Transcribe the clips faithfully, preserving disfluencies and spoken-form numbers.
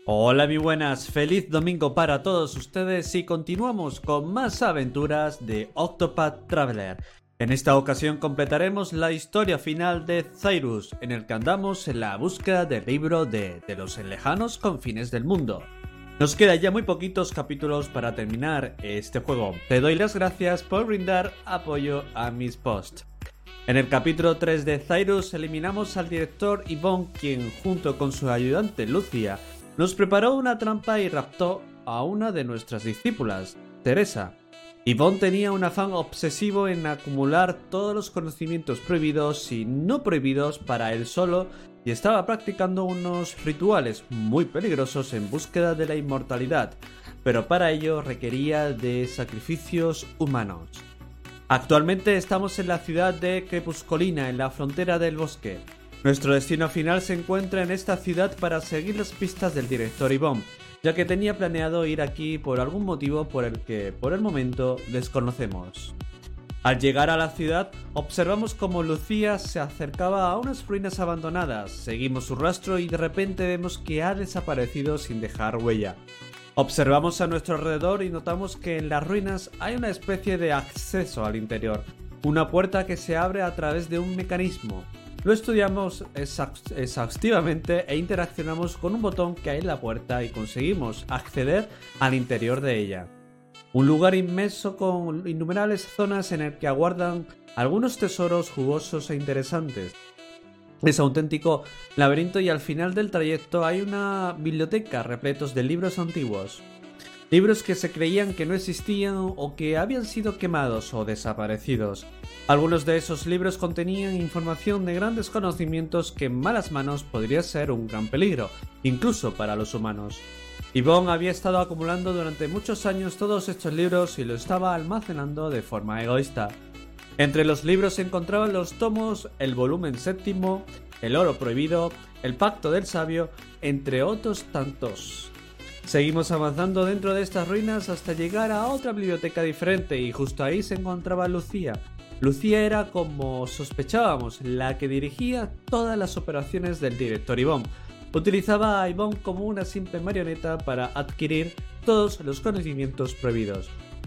Hola, muy buenas, feliz domingo para todos ustedes y continuamos con más aventuras de Octopath Traveler. En esta ocasión completaremos la historia final de Cyrus, en el que andamos en la búsqueda del libro de, de los lejanos confines del mundo. Nos quedan ya muy poquitos capítulos para terminar este juego. Te doy las gracias por brindar apoyo a mis posts. En el capítulo tres de Cyrus eliminamos al director Yvonne, quien junto con su ayudante Lucia nos preparó una trampa y raptó a una de nuestras discípulas, Teresa. Yvonne tenía un afán obsesivo en acumular todos los conocimientos prohibidos y no prohibidos para él solo y estaba practicando unos rituales muy peligrosos en búsqueda de la inmortalidad, pero para ello requería de sacrificios humanos. Actualmente estamos en la ciudad de Crepuscolina, en la frontera del bosque. Nuestro destino final se encuentra en esta ciudad para seguir las pistas del director Yvonne, ya que tenía planeado ir aquí por algún motivo por el que, por el momento, desconocemos. Al llegar a la ciudad, observamos cómo Lucia se acercaba a unas ruinas abandonadas, seguimos su rastro y de repente vemos que ha desaparecido sin dejar huella. Observamos a nuestro alrededor y notamos que en las ruinas hay una especie de acceso al interior, una puerta que se abre a través de un mecanismo. Lo estudiamos exhaustivamente e interaccionamos con un botón que hay en la puerta y conseguimos acceder al interior de ella. Un lugar inmenso con innumerables zonas en el que aguardan algunos tesoros jugosos e interesantes. Es auténtico laberinto y al final del trayecto hay una biblioteca repletos de libros antiguos. Libros que se creían que no existían o que habían sido quemados o desaparecidos. Algunos de esos libros contenían información de grandes conocimientos que en malas manos podría ser un gran peligro, incluso para los humanos. Yvonne había estado acumulando durante muchos años todos estos libros y lo estaba almacenando de forma egoísta. Entre los libros se encontraban los tomos, el volumen séptimo, el oro prohibido, el pacto del sabio, entre otros tantos. Seguimos avanzando dentro de estas ruinas hasta llegar a otra biblioteca diferente y justo ahí se encontraba Lucia. Lucia era, como sospechábamos, la que dirigía todas las operaciones del director Yvonne. Utilizaba a Yvonne como una simple marioneta para adquirir todos los conocimientos prohibidos.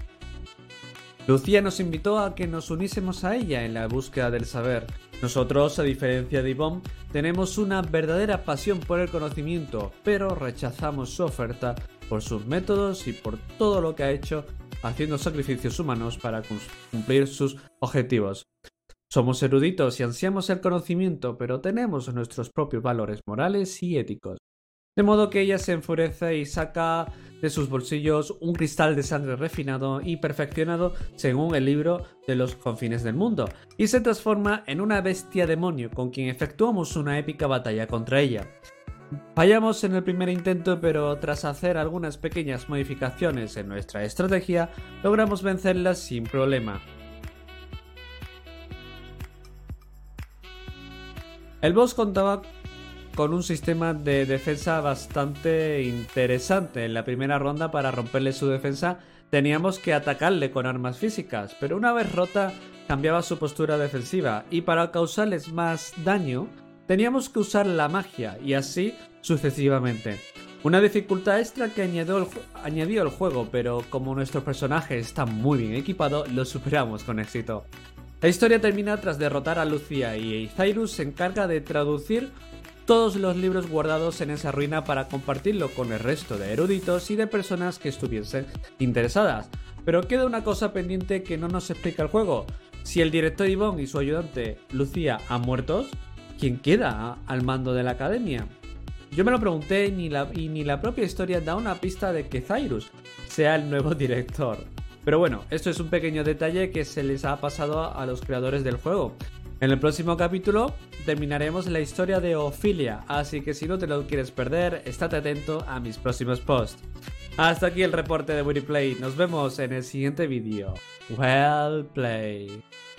Lucia nos invitó a que nos uniésemos a ella en la búsqueda del saber. Nosotros, a diferencia de Yvonne, tenemos una verdadera pasión por el conocimiento, pero rechazamos su oferta por sus métodos y por todo lo que ha hecho haciendo sacrificios humanos para cumplir sus objetivos. Somos eruditos y ansiamos el conocimiento, pero tenemos nuestros propios valores morales y éticos. De modo que ella se enfurece y saca de sus bolsillos un cristal de sangre refinado y perfeccionado según el libro de los confines del mundo, y se transforma en una bestia demonio con quien efectuamos una épica batalla contra ella. Fallamos en el primer intento, pero tras hacer algunas pequeñas modificaciones en nuestra estrategia, logramos vencerla sin problema. El boss contaba con un sistema de defensa bastante interesante. En la primera ronda, para romperle su defensa, teníamos que atacarle con armas físicas, pero una vez rota cambiaba su postura defensiva y para causarles más daño teníamos que usar la magia y así sucesivamente. Una dificultad extra que añadió el, añadió el juego, pero como nuestro personaje está muy bien equipado, lo superamos con éxito. La historia termina tras derrotar a Lucia y Cyrus se encarga de traducir todos los libros guardados en esa ruina para compartirlo con el resto de eruditos y de personas que estuviesen interesadas. Pero queda una cosa pendiente que no nos explica el juego. Si el director Yvonne y su ayudante Lucia han muerto, ¿quién queda al mando de la academia? Yo me lo pregunté y ni la, y ni la propia historia da una pista de que Cyrus sea el nuevo director. Pero bueno, esto es un pequeño detalle que se les ha pasado a los creadores del juego. En el próximo capítulo terminaremos la historia de Ophelia, así que si no te lo quieres perder, estate atento a mis próximos posts. Hasta aquí el reporte de WillyPlay, nos vemos en el siguiente vídeo. Well played.